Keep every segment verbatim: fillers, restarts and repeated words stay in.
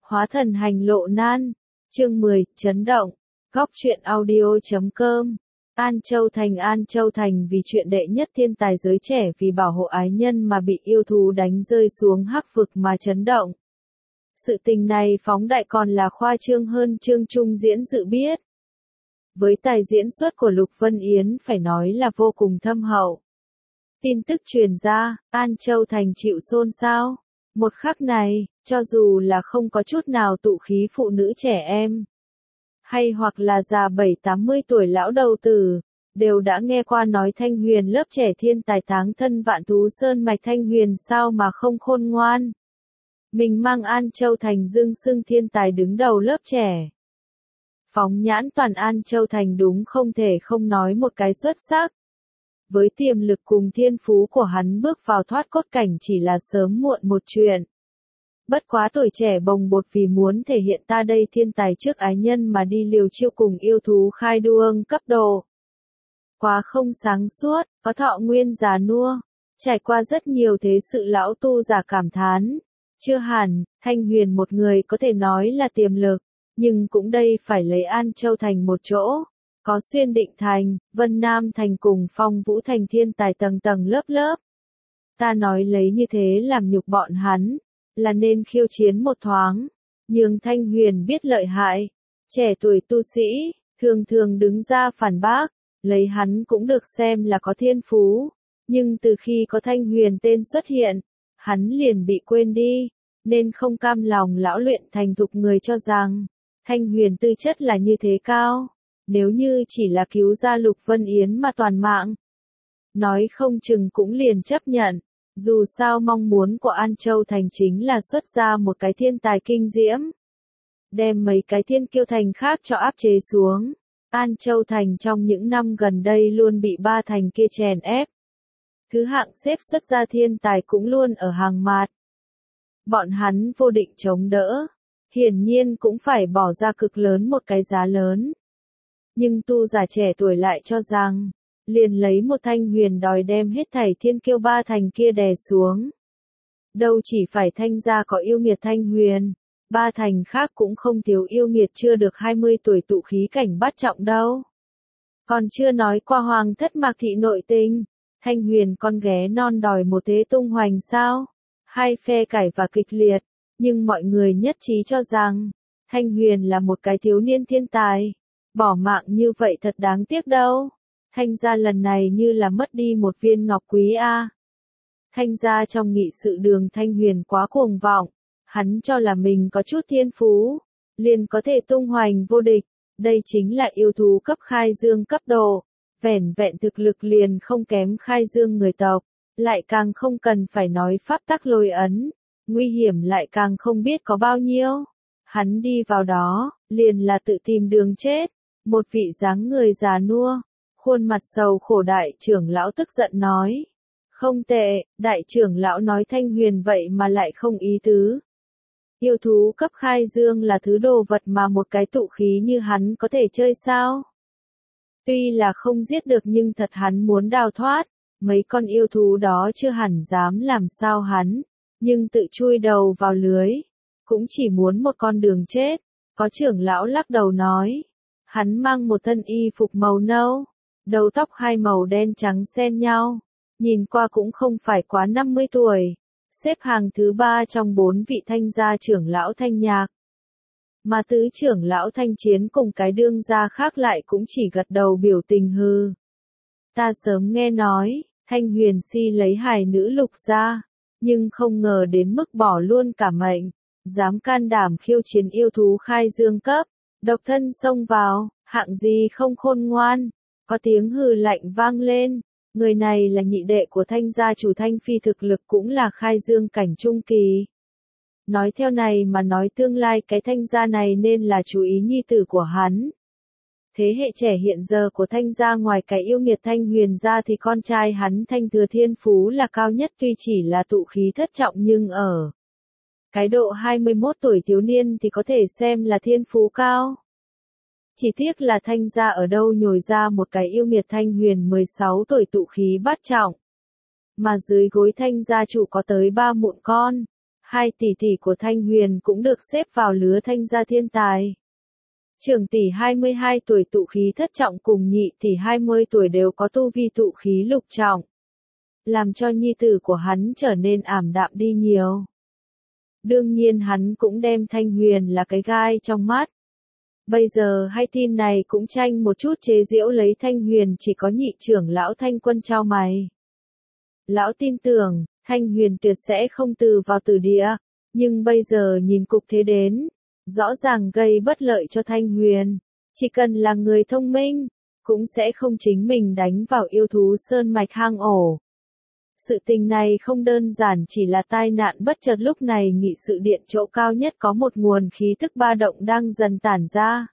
Hóa thần hành lộ nan. Chương mười, chấn động. Góc truyện audio chấm com. An Châu Thành An Châu Thành vì chuyện đệ nhất thiên tài giới trẻ vì bảo hộ ái nhân mà bị yêu thú đánh rơi xuống hắc vực mà chấn động. Sự tình này phóng đại còn là khoa trương hơn Trương Trung Diễn dự biết. Với tài diễn xuất của Lục Vân Yến phải nói là vô cùng thâm hậu. Tin tức truyền ra, An Châu Thành chịu xôn xao. Một khắc này, cho dù là không có chút nào tụ khí phụ nữ trẻ em, hay hoặc là già bảy tám mươi tuổi lão đầu tử, đều đã nghe qua nói Thanh Huyền lớp trẻ thiên tài táng thân vạn thú sơn mạch. Thanh Huyền sao mà không khôn ngoan. Mình mang An Châu Thành dương xưng thiên tài đứng đầu lớp trẻ. Phóng nhãn toàn An Châu Thành đúng không thể không nói một cái xuất sắc. Với tiềm lực cùng thiên phú của hắn bước vào thoát cốt cảnh chỉ là sớm muộn một chuyện. Bất quá tuổi trẻ bồng bột vì muốn thể hiện ta đây thiên tài trước ái nhân mà đi liều chiêu cùng yêu thú khai đuông cấp độ. Quá không sáng suốt, có thọ nguyên già nua, trải qua rất nhiều thế sự lão tu già cảm thán. Chưa hẳn, Thanh Huyền một người có thể nói là tiềm lực, nhưng cũng đây phải lấy An Châu Thành một chỗ. Có Xuyên Định Thành, Vân Nam Thành cùng Phong Vũ Thành thiên tài tầng tầng lớp lớp. Ta nói lấy như thế làm nhục bọn hắn, là nên khiêu chiến một thoáng. Nhưng Thanh Huyền biết lợi hại, trẻ tuổi tu sĩ, thường thường đứng ra phản bác, lấy hắn cũng được xem là có thiên phú. Nhưng từ khi có Thanh Huyền tên xuất hiện, hắn liền bị quên đi, nên không cam lòng lão luyện thành thục người cho rằng, Thanh Huyền tư chất là như thế cao. Nếu như chỉ là cứu ra Lục Vân Yến mà toàn mạng, nói không chừng cũng liền chấp nhận. Dù sao mong muốn của An Châu Thành chính là xuất ra một cái thiên tài kinh diễm, đem mấy cái thiên kiêu thành khác cho áp chế xuống. An Châu Thành trong những năm gần đây luôn bị ba thành kia chèn ép. Thứ hạng xếp xuất ra thiên tài cũng luôn ở hàng mạt. Bọn hắn vô định chống đỡ, hiển nhiên cũng phải bỏ ra cực lớn một cái giá lớn. Nhưng tu giả trẻ tuổi lại cho rằng, liền lấy một Thanh Huyền đòi đem hết thảy thiên kiêu ba thành kia đè xuống. Đâu chỉ phải Thanh gia có yêu nghiệt Thanh Huyền, ba thành khác cũng không thiếu yêu nghiệt chưa được hai mươi tuổi tụ khí cảnh bát trọng đâu. Còn chưa nói qua hoàng thất Mạc thị nội tình, Thanh Huyền con ghé non đòi một thế tung hoành sao? Hai phe cãi và kịch liệt, nhưng mọi người nhất trí cho rằng, Thanh Huyền là một cái thiếu niên thiên tài. Bỏ mạng như vậy thật đáng tiếc đâu. Thanh gia lần này như là mất đi một viên ngọc quý a. Thanh gia trong nghị sự đường Thanh Huyền quá cuồng vọng, hắn cho là mình có chút thiên phú, liền có thể tung hoành vô địch, đây chính là yêu thú cấp khai dương cấp độ, vẻn vẹn thực lực liền không kém khai dương người tộc, lại càng không cần phải nói pháp tắc lôi ấn, nguy hiểm lại càng không biết có bao nhiêu. Hắn đi vào đó, liền là tự tìm đường chết. Một vị dáng người già nua, khuôn mặt sầu khổ đại trưởng lão tức giận nói. Không tệ, đại trưởng lão nói Thanh Huyền vậy mà lại không ý tứ. Yêu thú cấp khai dương là thứ đồ vật mà một cái tụ khí như hắn có thể chơi sao? Tuy là không giết được nhưng thật hắn muốn đào thoát, mấy con yêu thú đó chưa hẳn dám làm sao hắn, nhưng tự chui đầu vào lưới, cũng chỉ muốn một con đường chết. Có trưởng lão lắc đầu nói. Hắn mang một thân y phục màu nâu, đầu tóc hai màu đen trắng xen nhau, nhìn qua cũng không phải quá năm mươi tuổi, xếp hàng thứ ba trong bốn vị Thanh gia trưởng lão Thanh Nhạc. Mà tứ trưởng lão Thanh Chiến cùng cái đương gia khác lại cũng chỉ gật đầu biểu tình hư. Ta sớm nghe nói, Thanh Huyền si lấy hài nữ Lục gia, nhưng không ngờ đến mức bỏ luôn cả mệnh, dám can đảm khiêu chiến yêu thú khai dương cấp. Độc thân xông vào, hạng gì không khôn ngoan, có tiếng hừ lạnh vang lên, người này là nhị đệ của Thanh gia chủ Thanh Phi thực lực cũng là khai dương cảnh trung kỳ. Nói theo này mà nói tương lai cái Thanh gia này nên là chú ý nhi tử của hắn. Thế hệ trẻ hiện giờ của Thanh gia ngoài cái yêu nghiệt Thanh Huyền ra thì con trai hắn Thanh Thừa Thiên Phú là cao nhất tuy chỉ là tụ khí thất trọng nhưng ở cái độ hai mươi mốt tuổi thiếu niên thì có thể xem là thiên phú cao. Chỉ tiếc là Thanh gia ở đâu nhồi ra một cái yêu nghiệt Thanh Huyền mười sáu tuổi tụ khí bát trọng. Mà dưới gối Thanh gia chủ có tới ba mụn con. Hai tỷ tỷ của Thanh Huyền cũng được xếp vào lứa Thanh gia thiên tài. Trưởng tỷ hai mươi hai tuổi tụ khí thất trọng cùng nhị tỷ hai mươi tuổi đều có tu vi tụ khí lục trọng, làm cho nhi tử của hắn trở nên ảm đạm đi nhiều. Đương nhiên hắn cũng đem Thanh Huyền là cái gai trong mắt. Bây giờ hai tin này cũng tranh một chút chế giễu lấy Thanh Huyền, chỉ có nhị trưởng lão Thanh Quân chau mày. Lão tin tưởng, Thanh Huyền tuyệt sẽ không từ vào tử địa, nhưng bây giờ nhìn cục thế đến, rõ ràng gây bất lợi cho Thanh Huyền. Chỉ cần là người thông minh, cũng sẽ không chính mình đánh vào yêu thú sơn mạch hang ổ. Sự tình này không đơn giản chỉ là tai nạn bất chợt, lúc này nghị sự điện chỗ cao nhất có một nguồn khí tức ba động đang dần tản ra,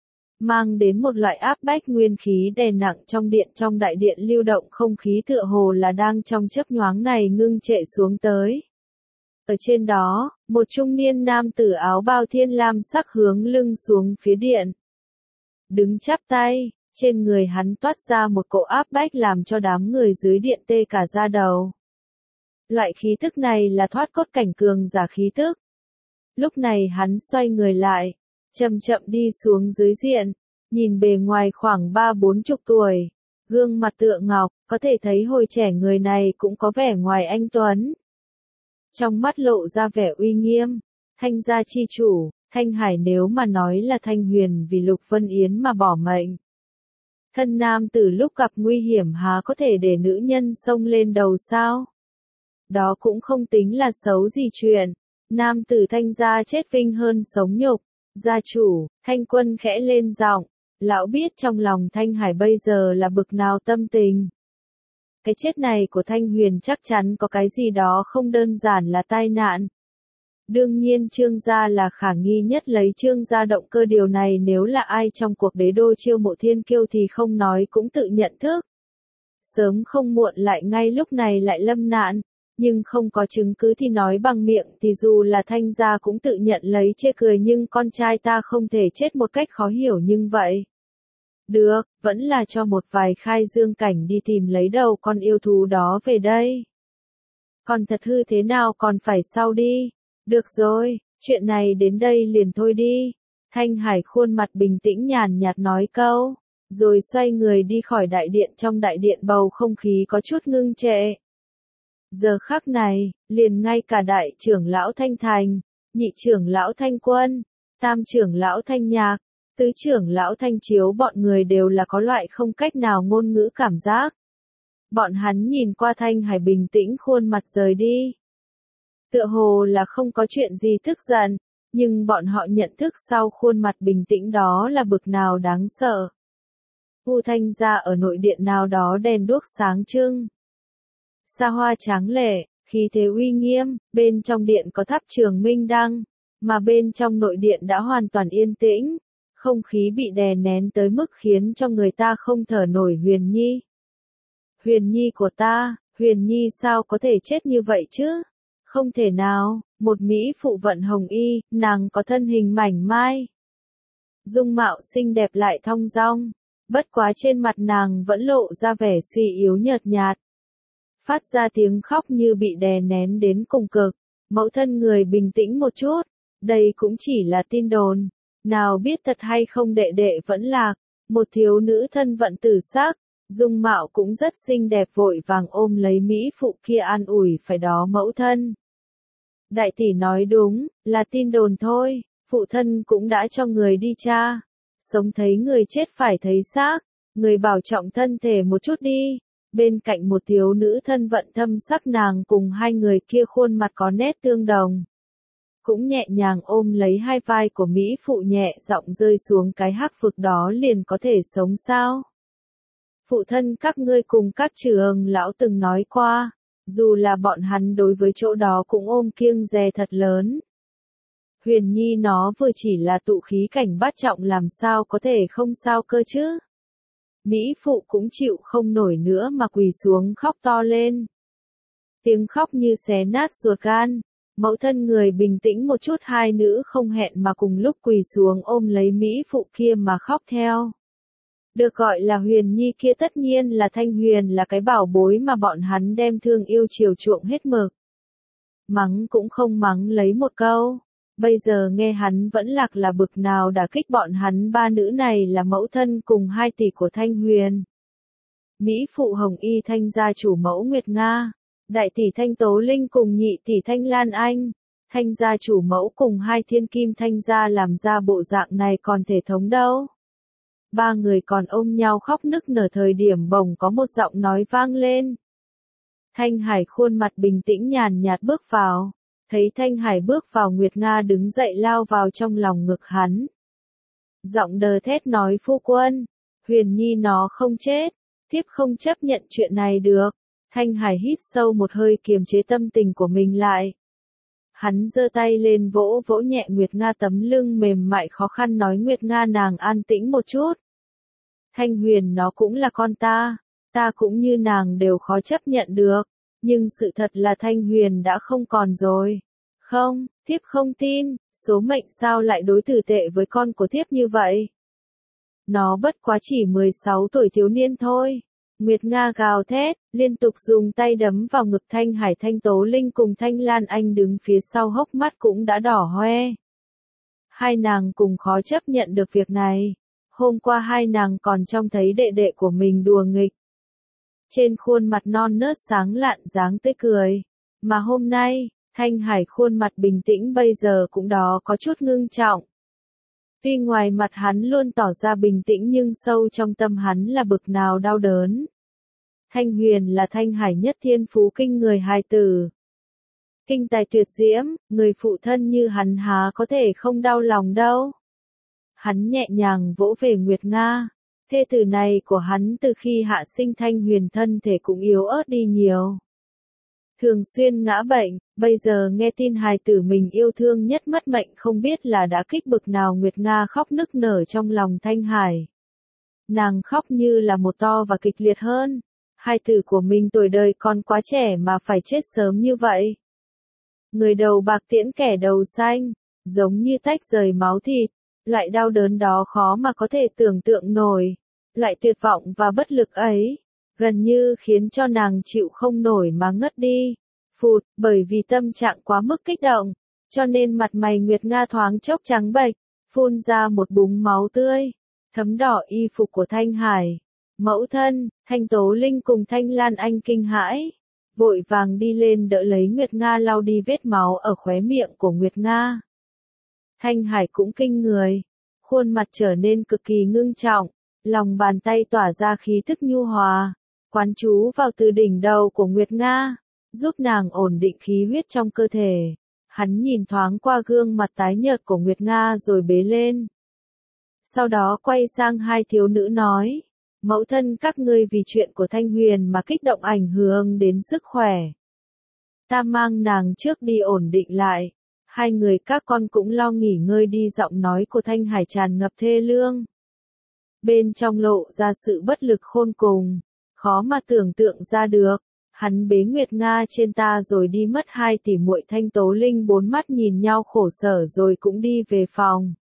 mang đến một loại áp bách nguyên khí đè nặng trong điện. Trong đại điện lưu động không khí tựa hồ là đang trong chớp nhoáng này ngưng trệ xuống tới. Ở trên đó, một trung niên nam tử áo bào thiên lam sắc hướng lưng xuống phía điện, đứng chắp tay. Trên người hắn toát ra một cỗ áp bách làm cho đám người dưới điện tê cả da đầu. Loại khí tức này là thoát cốt cảnh cường giả khí tức. Lúc này hắn xoay người lại, chậm chậm đi xuống dưới diện, nhìn bề ngoài khoảng ba bốn chục tuổi, gương mặt tựa ngọc, có thể thấy hồi trẻ người này cũng có vẻ ngoài anh tuấn. Trong mắt lộ ra vẻ uy nghiêm, Thanh gia chi chủ, Thanh Hải nếu mà nói là Thanh Huyền vì Lục Vân Yến mà bỏ mệnh. Thân nam từ lúc gặp nguy hiểm há có thể để nữ nhân xông lên đầu sao? Đó cũng không tính là xấu gì chuyện. Nam tử Thanh gia chết vinh hơn sống nhục. Gia chủ, Thanh Quân khẽ lên giọng, lão biết trong lòng Thanh Hải bây giờ là bực nào tâm tình. Cái chết này của Thanh Huyền chắc chắn có cái gì đó không đơn giản là tai nạn. Đương nhiên Trương gia là khả nghi nhất, lấy Trương gia động cơ điều này nếu là ai trong cuộc đế đô chiêu mộ thiên kiêu thì không nói cũng tự nhận thức. Sớm không muộn lại ngay lúc này lại lâm nạn, nhưng không có chứng cứ thì nói bằng miệng thì dù là Thanh gia cũng tự nhận lấy chê cười, nhưng con trai ta không thể chết một cách khó hiểu nhưng vậy. Được, vẫn là cho một vài khai dương cảnh đi tìm lấy đầu con yêu thú đó về đây. Còn thật hư thế nào còn phải sau đi. Được rồi, chuyện này đến đây liền thôi đi. Thanh Hải khuôn mặt bình tĩnh nhàn nhạt nói câu, rồi xoay người đi khỏi đại điện. Trong đại điện bầu không khí có chút ngưng trệ. Giờ khắc này, liền ngay cả đại trưởng lão Thanh Thành, nhị trưởng lão Thanh Quân, tam trưởng lão Thanh Nhạc, tứ trưởng lão Thanh Chiếu, bọn người đều là có loại không cách nào ngôn ngữ cảm giác. Bọn hắn nhìn qua Thanh Hải bình tĩnh khuôn mặt rời đi. Tựa hồ là không có chuyện gì tức giận, nhưng bọn họ nhận thức sau khuôn mặt bình tĩnh đó là bực nào đáng sợ. U Thanh gia ở nội điện nào đó đèn đuốc sáng trưng, xa hoa tráng lệ, khí thế uy nghiêm. Bên trong điện có tháp trường minh đăng, mà bên trong nội điện đã hoàn toàn yên tĩnh, không khí bị đè nén tới mức khiến cho người ta không thở nổi. Huyền Nhi, Huyền Nhi của ta, Huyền Nhi sao có thể chết như vậy chứ? Không thể nào, một mỹ phụ vận hồng y, nàng có thân hình mảnh mai, dung mạo xinh đẹp lại thong dong, bất quá trên mặt nàng vẫn lộ ra vẻ suy yếu nhợt nhạt, phát ra tiếng khóc như bị đè nén đến cùng cực. Mẫu thân người bình tĩnh một chút, đây cũng chỉ là tin đồn, nào biết thật hay không. Đệ đệ vẫn lạc, một thiếu nữ thân vận tử sắc, dung mạo cũng rất xinh đẹp, vội vàng ôm lấy mỹ phụ kia an ủi, phải đó mẫu thân. Đại tỷ nói đúng, là tin đồn thôi, phụ thân cũng đã cho người đi tra. Sống thấy người chết phải thấy xác, người bảo trọng thân thể một chút đi. Bên cạnh một thiếu nữ thân vận thâm sắc, nàng cùng hai người kia khuôn mặt có nét tương đồng, cũng nhẹ nhàng ôm lấy hai vai của mỹ phụ, nhẹ giọng rơi xuống, cái hắc vực đó liền có thể sống sao? Phụ thân các ngươi cùng các trưởng lão từng nói qua, dù là bọn hắn đối với chỗ đó cũng ôm kiêng dè thật lớn. Huyền Nhi nó vừa chỉ là tụ khí cảnh bát trọng, làm sao có thể không sao cơ chứ? Mỹ phụ cũng chịu không nổi nữa mà quỳ xuống khóc to lên. Tiếng khóc như xé nát ruột gan. Mẫu thân người bình tĩnh một chút, hai nữ không hẹn mà cùng lúc quỳ xuống ôm lấy mỹ phụ kia mà khóc theo. Được gọi là Huyền Nhi kia tất nhiên là Thanh Huyền, là cái bảo bối mà bọn hắn đem thương yêu chiều chuộng hết mực. mắng cũng không mắng lấy một câu. Bây giờ nghe hắn vẫn lạc là bực nào đả kích bọn hắn ba nữ này là mẫu thân cùng hai tỷ của Thanh Huyền. Mỹ phụ Hồng Y Thanh gia chủ mẫu Nguyệt Nga, đại tỷ Thanh Tố Linh cùng nhị tỷ Thanh Lan Anh, Thanh gia chủ mẫu cùng hai thiên kim Thanh gia làm ra bộ dạng này còn thể thống đâu. Ba người còn ôm nhau khóc nức nở thời điểm bỗng có một giọng nói vang lên. Thanh Hải khuôn mặt bình tĩnh nhàn nhạt bước vào, thấy Thanh Hải bước vào Nguyệt Nga đứng dậy lao vào trong lòng ngực hắn. Giọng đờ thét nói phu quân, Huyền Nhi nó không chết, thiếp không chấp nhận chuyện này được. Thanh Hải hít sâu một hơi kiềm chế tâm tình của mình lại. Hắn giơ tay lên vỗ vỗ nhẹ Nguyệt Nga tấm lưng mềm mại khó khăn nói Nguyệt Nga nàng an tĩnh một chút. Thanh Huyền nó cũng là con ta, ta cũng như nàng đều khó chấp nhận được, nhưng sự thật là Thanh Huyền đã không còn rồi. Không, thiếp không tin, số mệnh sao lại đối xử tệ với con của thiếp như vậy. Nó bất quá chỉ mười sáu tuổi thiếu niên thôi. Nguyệt Nga gào thét, liên tục dùng tay đấm vào ngực Thanh Hải. Thanh Tố Linh cùng Thanh Lan Anh đứng phía sau hốc mắt cũng đã đỏ hoe. Hai nàng cùng khó chấp nhận được việc này. Hôm qua hai nàng còn trông thấy đệ đệ của mình đùa nghịch. Trên khuôn mặt non nớt sáng lạn dáng tươi cười. Mà hôm nay, Thanh Hải khuôn mặt bình tĩnh bây giờ cũng đó có chút ngưng trọng. Tuy ngoài mặt hắn luôn tỏ ra bình tĩnh nhưng sâu trong tâm hắn là bực nào đau đớn. Thanh Huyền là Thanh Hải nhất thiên phú kinh người hài tử. Kinh tài tuyệt diễm, người phụ thân như hắn há có thể không đau lòng đâu. Hắn nhẹ nhàng vỗ về Nguyệt Nga. Thê tử này của hắn từ khi hạ sinh Thanh Huyền thân thể cũng yếu ớt đi nhiều. Thường xuyên ngã bệnh, bây giờ nghe tin hài tử mình yêu thương nhất mất mệnh không biết là đã kích bực nào. Nguyệt Nga khóc nức nở trong lòng Thanh Hải. Nàng khóc như là một to và kịch liệt hơn. Hài tử của mình tuổi đời còn quá trẻ mà phải chết sớm như vậy. Người đầu bạc tiễn kẻ đầu xanh, giống như tách rời máu thịt. Loại đau đớn đó khó mà có thể tưởng tượng nổi. Loại tuyệt vọng và bất lực ấy, gần như khiến cho nàng chịu không nổi mà ngất đi. Phụt, bởi vì tâm trạng quá mức kích động, cho nên mặt mày Nguyệt Nga thoáng chốc trắng bệch, phun ra một búng máu tươi, thấm đỏ y phục của Thanh Hải. Mẫu thân, Thanh Tố Linh cùng Thanh Lan Anh kinh hãi, vội vàng đi lên đỡ lấy Nguyệt Nga lau đi vết máu ở khóe miệng của Nguyệt Nga. Thanh Hải cũng kinh người, khuôn mặt trở nên cực kỳ ngưng trọng, lòng bàn tay tỏa ra khí tức nhu hòa, quán chú vào từ đỉnh đầu của Nguyệt Nga, giúp nàng ổn định khí huyết trong cơ thể. Hắn nhìn thoáng qua gương mặt tái nhợt của Nguyệt Nga rồi bế lên. Sau đó quay sang hai thiếu nữ nói, mẫu thân các ngươi vì chuyện của Thanh Huyền mà kích động ảnh hưởng đến sức khỏe. Ta mang nàng trước đi ổn định lại. Hai người các con cũng lo nghỉ ngơi đi. Giọng nói của Thanh Hải tràn ngập thê lương. Bên trong lộ ra sự bất lực khôn cùng, khó mà tưởng tượng ra được. Hắn bế Nguyệt Nga trên ta rồi đi mất. Hai tỷ muội Thanh Tố Linh bốn mắt nhìn nhau khổ sở rồi cũng đi về phòng.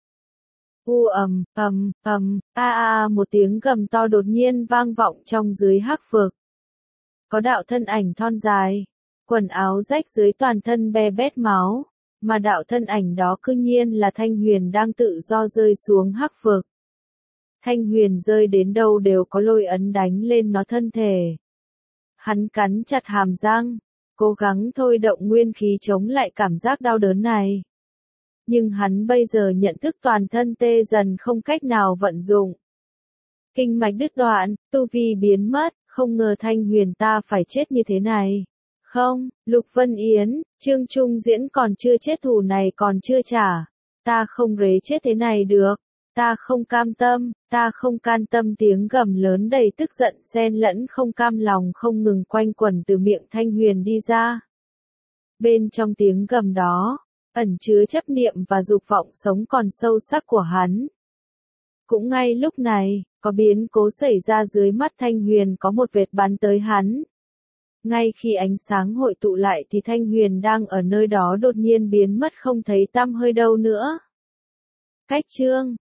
U ầm, ầm, ầm, a a một tiếng gầm to đột nhiên vang vọng trong dưới hắc vực. Có đạo thân ảnh thon dài, quần áo rách dưới toàn thân be bét máu, mà đạo thân ảnh đó cư nhiên là Thanh Huyền đang tự do rơi xuống hắc vực. Thanh Huyền rơi đến đâu đều có lôi ấn đánh lên nó thân thể. Hắn cắn chặt hàm răng, cố gắng thôi động nguyên khí chống lại cảm giác đau đớn này. Nhưng hắn bây giờ nhận thức toàn thân tê dần không cách nào vận dụng. Kinh mạch đứt đoạn, tu vi biến mất, không ngờ Thanh Huyền ta phải chết như thế này. Không, Lục Vân Yến, Trương Trung Diễn còn chưa chết thù này còn chưa trả. Ta không rế chết thế này được. Ta không cam tâm, ta không can tâm. Tiếng gầm lớn đầy tức giận xen lẫn không cam lòng không ngừng quanh quẩn từ miệng Thanh Huyền đi ra. Bên trong tiếng gầm đó, ẩn chứa chấp niệm và dục vọng sống còn sâu sắc của hắn. Cũng ngay lúc này, có biến cố xảy ra dưới mắt Thanh Huyền có một vệt bắn tới hắn. Ngay khi ánh sáng hội tụ lại thì Thanh Huyền đang ở nơi đó đột nhiên biến mất không thấy tăm hơi đâu nữa. Cách chương